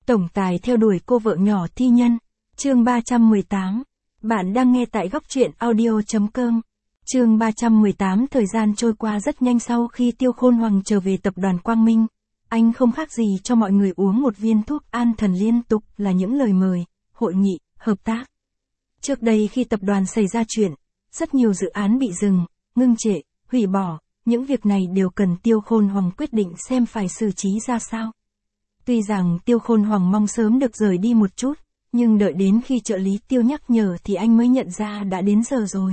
Tổng tài theo đuổi cô vợ nhỏ thi nhân. Chương 318. Bạn đang nghe tại góc truyện audio.com. Chương 318. Thời gian trôi qua rất nhanh sau khi Tiêu Khôn Hoàng trở về tập đoàn Quang Minh. Anh không khác gì cho mọi người uống một viên thuốc an thần, liên tục là những lời mời, hội nghị, hợp tác. Trước đây khi tập đoàn xảy ra chuyện, rất nhiều dự án bị dừng, ngưng trệ, hủy bỏ, những việc này đều cần Tiêu Khôn Hoàng quyết định xem phải xử trí ra sao. Tuy rằng Tiêu Khôn Hoàng mong sớm được rời đi một chút, nhưng đợi đến khi trợ lý Tiêu nhắc nhở thì anh mới nhận ra đã đến giờ rồi.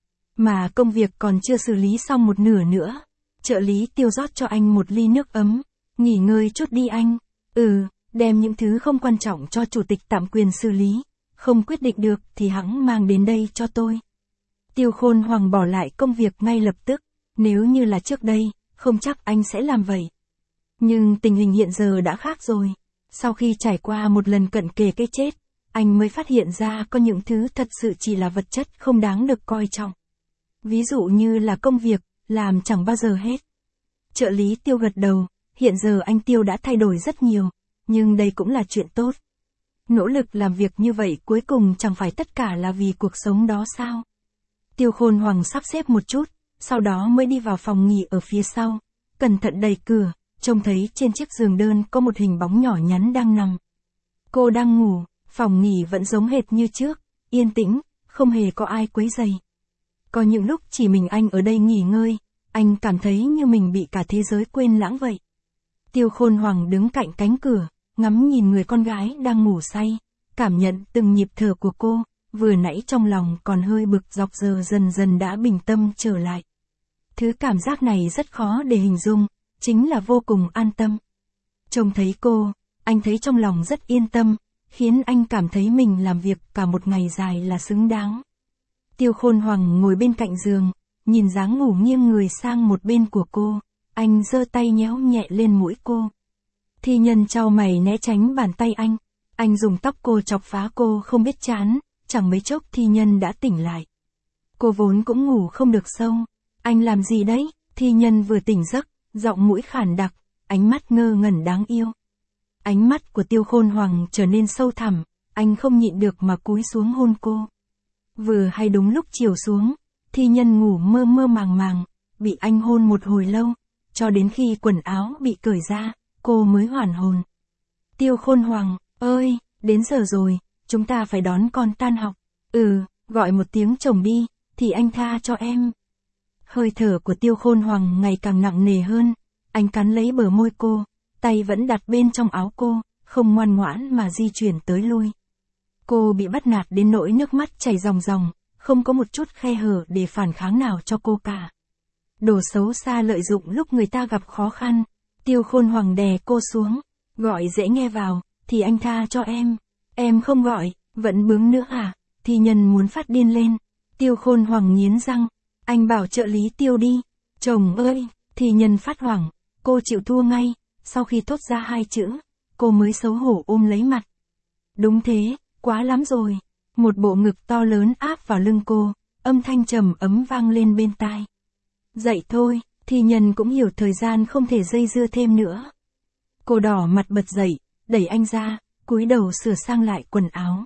Mà công việc còn chưa xử lý xong một nửa nữa. Trợ lý Tiêu rót cho anh một ly nước ấm. Nghỉ ngơi chút đi anh. Đem những thứ không quan trọng cho chủ tịch tạm quyền xử lý. Không quyết định được thì hẵng mang đến đây cho tôi. Tiêu Khôn Hoàng bỏ lại công việc ngay lập tức. Nếu như là trước đây, không chắc anh sẽ làm vậy. Nhưng tình hình hiện giờ đã khác rồi. Sau khi trải qua một lần cận kề cái chết, anh mới phát hiện ra có những thứ thật sự chỉ là vật chất không đáng được coi trọng. Ví dụ như là công việc, làm chẳng bao giờ hết. Trợ lý Tiêu gật đầu, hiện giờ anh Tiêu đã thay đổi rất nhiều, nhưng đây cũng là chuyện tốt. Nỗ lực làm việc như vậy cuối cùng chẳng phải tất cả là vì cuộc sống đó sao? Tiêu Khôn Hoàng sắp xếp một chút, sau đó mới đi vào phòng nghỉ ở phía sau, cẩn thận đẩy cửa, trông thấy trên chiếc giường đơn có một hình bóng nhỏ nhắn đang nằm. Cô đang ngủ, phòng nghỉ vẫn giống hệt như trước, yên tĩnh, không hề có ai quấy rầy. Có những lúc chỉ mình anh ở đây nghỉ ngơi, anh cảm thấy như mình bị cả thế giới quên lãng vậy. Tiêu Khôn Hoàng đứng cạnh cánh cửa, ngắm nhìn người con gái đang ngủ say, cảm nhận từng nhịp thở của cô, vừa nãy trong lòng còn hơi bực dọc giờ dần dần đã bình tâm trở lại. Thứ cảm giác này rất khó để hình dung, chính là vô cùng an tâm. Trông thấy cô, anh thấy trong lòng rất yên tâm, khiến anh cảm thấy mình làm việc cả một ngày dài là xứng đáng. Tiêu Khôn Hoàng ngồi bên cạnh giường, nhìn dáng ngủ nghiêng người sang một bên của cô, anh giơ tay nhéo nhẹ lên mũi cô. Thi nhân chau mày né tránh bàn tay anh dùng tóc cô chọc phá cô không biết chán, chẳng mấy chốc thi nhân đã tỉnh lại. Cô vốn cũng ngủ không được sâu, anh làm gì đấy? Thi nhân vừa tỉnh giấc, giọng mũi khản đặc, ánh mắt ngơ ngẩn đáng yêu. Ánh mắt của Tiêu Khôn Hoàng trở nên sâu thẳm, anh không nhịn được mà cúi xuống hôn cô. Vừa hay đúng lúc chiều xuống, thi nhân ngủ mơ mơ màng màng, bị anh hôn một hồi lâu, cho đến khi quần áo bị cởi ra, cô mới hoàn hồn. Tiêu Khôn Hoàng, ơi, đến giờ rồi, chúng ta phải đón con tan học. Gọi một tiếng chồng đi, thì anh tha cho em. Hơi thở của Tiêu Khôn Hoàng ngày càng nặng nề hơn, anh cắn lấy bờ môi cô, tay vẫn đặt bên trong áo cô, không ngoan ngoãn mà di chuyển tới lui. Cô bị bắt nạt đến nỗi nước mắt chảy ròng ròng, không có một chút khe hở để phản kháng nào cho cô cả. Đồ xấu xa lợi dụng lúc người ta gặp khó khăn. Tiêu Khôn Hoàng đè cô xuống, gọi dễ nghe vào, thì anh tha cho em. Em không gọi, vẫn bướng nữa à? Thi nhân muốn phát điên lên. Tiêu Khôn Hoàng nghiến răng, anh bảo trợ lý Tiêu đi. Chồng ơi, thi nhân phát hoảng, cô chịu thua ngay, sau khi thốt ra hai chữ, cô mới xấu hổ ôm lấy mặt. Đúng thế, quá lắm rồi. Một bộ ngực to lớn áp vào lưng cô, âm thanh trầm ấm vang lên bên tai. Dậy thôi, thi nhân cũng hiểu thời gian không thể dây dưa thêm nữa. Cô đỏ mặt bật dậy, đẩy anh ra, cúi đầu sửa sang lại quần áo.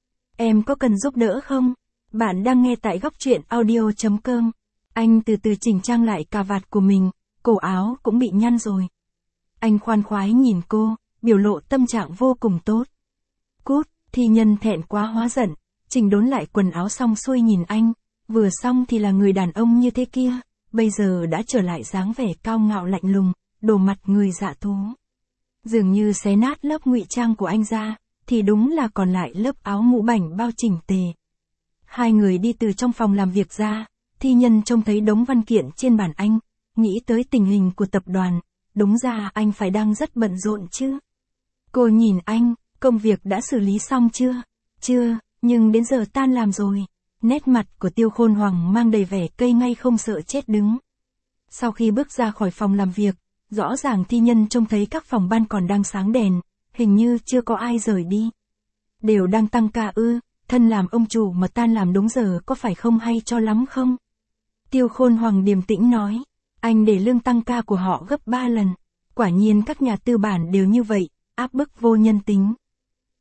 Em có cần giúp đỡ không? Bạn đang nghe tại góc truyện audio.com. Anh từ từ chỉnh trang lại cà vạt của mình, cổ áo cũng bị nhăn rồi. Anh khoan khoái nhìn cô, biểu lộ tâm trạng vô cùng tốt. Cút, thi nhân thẹn quá hóa giận, chỉnh đốn lại quần áo xong xuôi nhìn anh, vừa xong thì là người đàn ông như thế kia, bây giờ đã trở lại dáng vẻ cao ngạo lạnh lùng, đổ mặt người dạ thú. Dường như xé nát lớp ngụy trang của anh ra, thì đúng là còn lại lớp áo mũ bảnh bao chỉnh tề. Hai người đi từ trong phòng làm việc ra, thi nhân trông thấy đống văn kiện trên bàn anh, nghĩ tới tình hình của tập đoàn, đúng ra anh phải đang rất bận rộn chứ. Cô nhìn anh, công việc đã xử lý xong chưa? Chưa, nhưng đến giờ tan làm rồi. Nét mặt của Tiêu Khôn Hoàng mang đầy vẻ cây ngay không sợ chết đứng. Sau khi bước ra khỏi phòng làm việc, rõ ràng thi nhân trông thấy các phòng ban còn đang sáng đèn, hình như chưa có ai rời đi. Đều đang tăng ca ư, thân làm ông chủ mà tan làm đúng giờ có phải không hay cho lắm không? Tiêu Khôn Hoàng điềm tĩnh nói, anh để lương tăng ca của họ gấp 3 lần. Quả nhiên các nhà tư bản đều như vậy, áp bức vô nhân tính.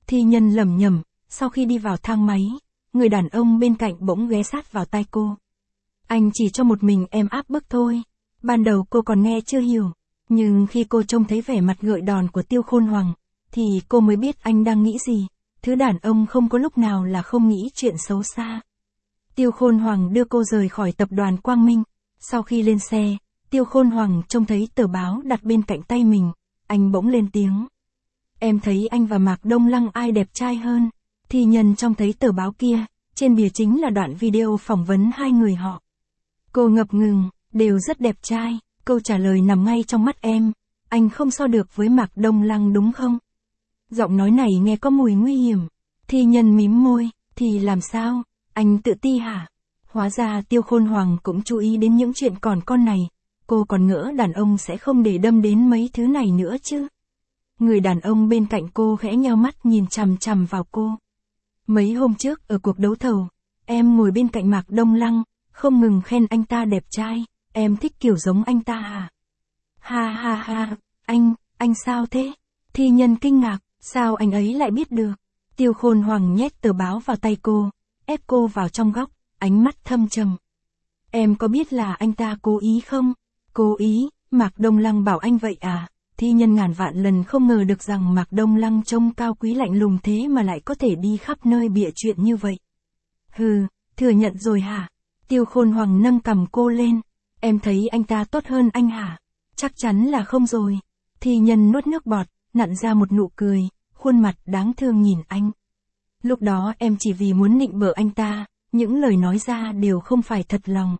Thi Nhân lẩm nhẩm, sau khi đi vào thang máy, người đàn ông bên cạnh bỗng ghé sát vào tai cô. Anh chỉ cho một mình em áp bức thôi. Ban đầu cô còn nghe chưa hiểu, nhưng khi cô trông thấy vẻ mặt gợi đòn của Tiêu Khôn Hoàng, thì cô mới biết anh đang nghĩ gì. Thứ đàn ông không có lúc nào là không nghĩ chuyện xấu xa. Tiêu Khôn Hoàng đưa cô rời khỏi tập đoàn Quang Minh. Sau khi lên xe, Tiêu Khôn Hoàng trông thấy tờ báo đặt bên cạnh tay mình, anh bỗng lên tiếng. Em thấy anh và Mạc Đông Lăng ai đẹp trai hơn? Thi Nhân trông thấy tờ báo kia, trên bìa chính là đoạn video phỏng vấn hai người họ. Cô ngập ngừng, đều rất đẹp trai, câu trả lời nằm ngay trong mắt em. Anh không so được với Mạc Đông Lăng đúng không? Giọng nói này nghe có mùi nguy hiểm. Thi Nhân mím môi, thì làm sao? Anh tự ti hả? Hóa ra Tiêu Khôn Hoàng cũng chú ý đến những chuyện còn con này. Cô còn ngỡ đàn ông sẽ không để đâm đến mấy thứ này nữa chứ. Người đàn ông bên cạnh cô khẽ nheo mắt nhìn chằm chằm vào cô. Mấy hôm trước ở cuộc đấu thầu, em ngồi bên cạnh Mạc Đông Lăng, không ngừng khen anh ta đẹp trai, em thích kiểu giống anh ta hả? Ha ha ha, anh sao thế? Thi Nhân kinh ngạc, sao anh ấy lại biết được? Tiêu Khôn Hoàng nhét tờ báo vào tay cô, ép cô vào trong góc, ánh mắt thâm trầm. Em có biết là anh ta cố ý không? Cố ý, Mạc Đông Lăng bảo anh vậy à? Thi Nhân ngàn vạn lần không ngờ được rằng Mạc Đông Lăng trông cao quý lạnh lùng thế mà lại có thể đi khắp nơi bịa chuyện như vậy. Hừ, thừa nhận rồi hả? Tiêu Khôn Hoàng nâng cằm cô lên. Em thấy anh ta tốt hơn anh hả? Chắc chắn là không rồi. Thi Nhân nuốt nước bọt, nặn ra một nụ cười, khuôn mặt đáng thương nhìn anh. Lúc đó em chỉ vì muốn nịnh bợ anh ta, những lời nói ra đều không phải thật lòng.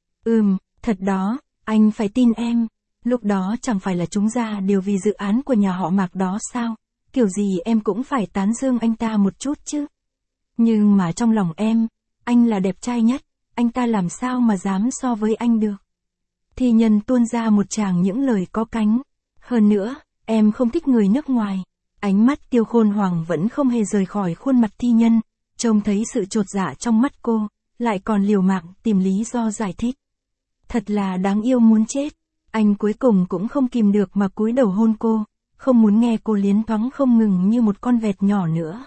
Thật đó, anh phải tin em. Lúc đó chẳng phải là chúng ra đều vì dự án của nhà họ Mạc đó sao? Kiểu gì em cũng phải tán dương anh ta một chút chứ. Nhưng mà trong lòng em, anh là đẹp trai nhất, anh ta làm sao mà dám so với anh được. Thi Nhân tuôn ra một tràng những lời có cánh. Hơn nữa, em không thích người nước ngoài. Ánh mắt Tiêu Khôn Hoàng vẫn không hề rời khỏi khuôn mặt Thi Nhân, trông thấy sự chột dạ trong mắt cô, lại còn liều mạng tìm lý do giải thích. Thật là đáng yêu muốn chết. Anh cuối cùng cũng không kìm được mà cúi đầu hôn cô, không muốn nghe cô liến thoáng không ngừng như một con vẹt nhỏ nữa.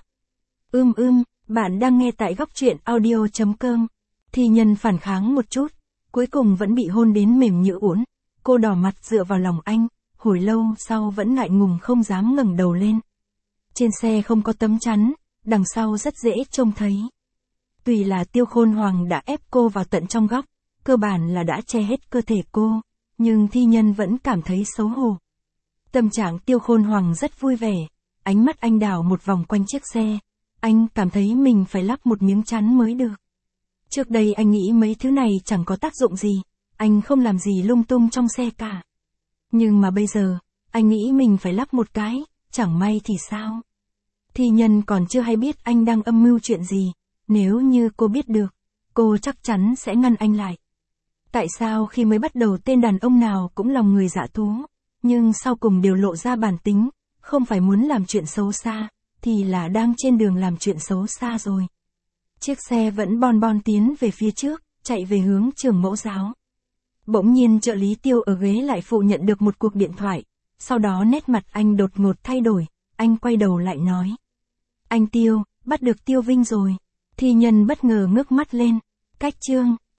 Bạn đang nghe tại góc truyện audio.com. Thi Nhân phản kháng một chút, cuối cùng vẫn bị hôn đến mềm như uốn. Cô đỏ mặt dựa vào lòng anh, hồi lâu sau vẫn ngại ngùng không dám ngẩng đầu lên. Trên xe không có tấm chắn, đằng sau rất dễ trông thấy. Tuy là Tiêu Khôn Hoàng đã ép cô vào tận trong góc, cơ bản là đã che hết cơ thể cô, nhưng Thi Nhân vẫn cảm thấy xấu hổ. Tâm trạng Tiêu Khôn Hoàng rất vui vẻ, ánh mắt anh đảo một vòng quanh chiếc xe, anh cảm thấy mình phải lắp một miếng chắn mới được. Trước đây anh nghĩ mấy thứ này chẳng có tác dụng gì, anh không làm gì lung tung trong xe cả. Nhưng mà bây giờ, anh nghĩ mình phải lắp một cái, chẳng may thì sao? Thi Nhân còn chưa hay biết anh đang âm mưu chuyện gì, nếu như cô biết được, cô chắc chắn sẽ ngăn anh lại. Tại sao khi mới bắt đầu tên đàn ông nào cũng lòng người dạ thú, nhưng sau cùng đều lộ ra bản tính, không phải muốn làm chuyện xấu xa, thì là đang trên đường làm chuyện xấu xa rồi. Chiếc xe vẫn bon bon tiến về phía trước, chạy về hướng trường mẫu giáo. Bỗng nhiên trợ lý Tiêu ở ghế lại phụ nhận được một cuộc điện thoại, sau đó nét mặt anh đột ngột thay đổi, anh quay đầu lại nói. Anh Tiêu, bắt được Tiêu Vinh rồi. Thi Nhân bất ngờ ngước mắt lên, cách chương.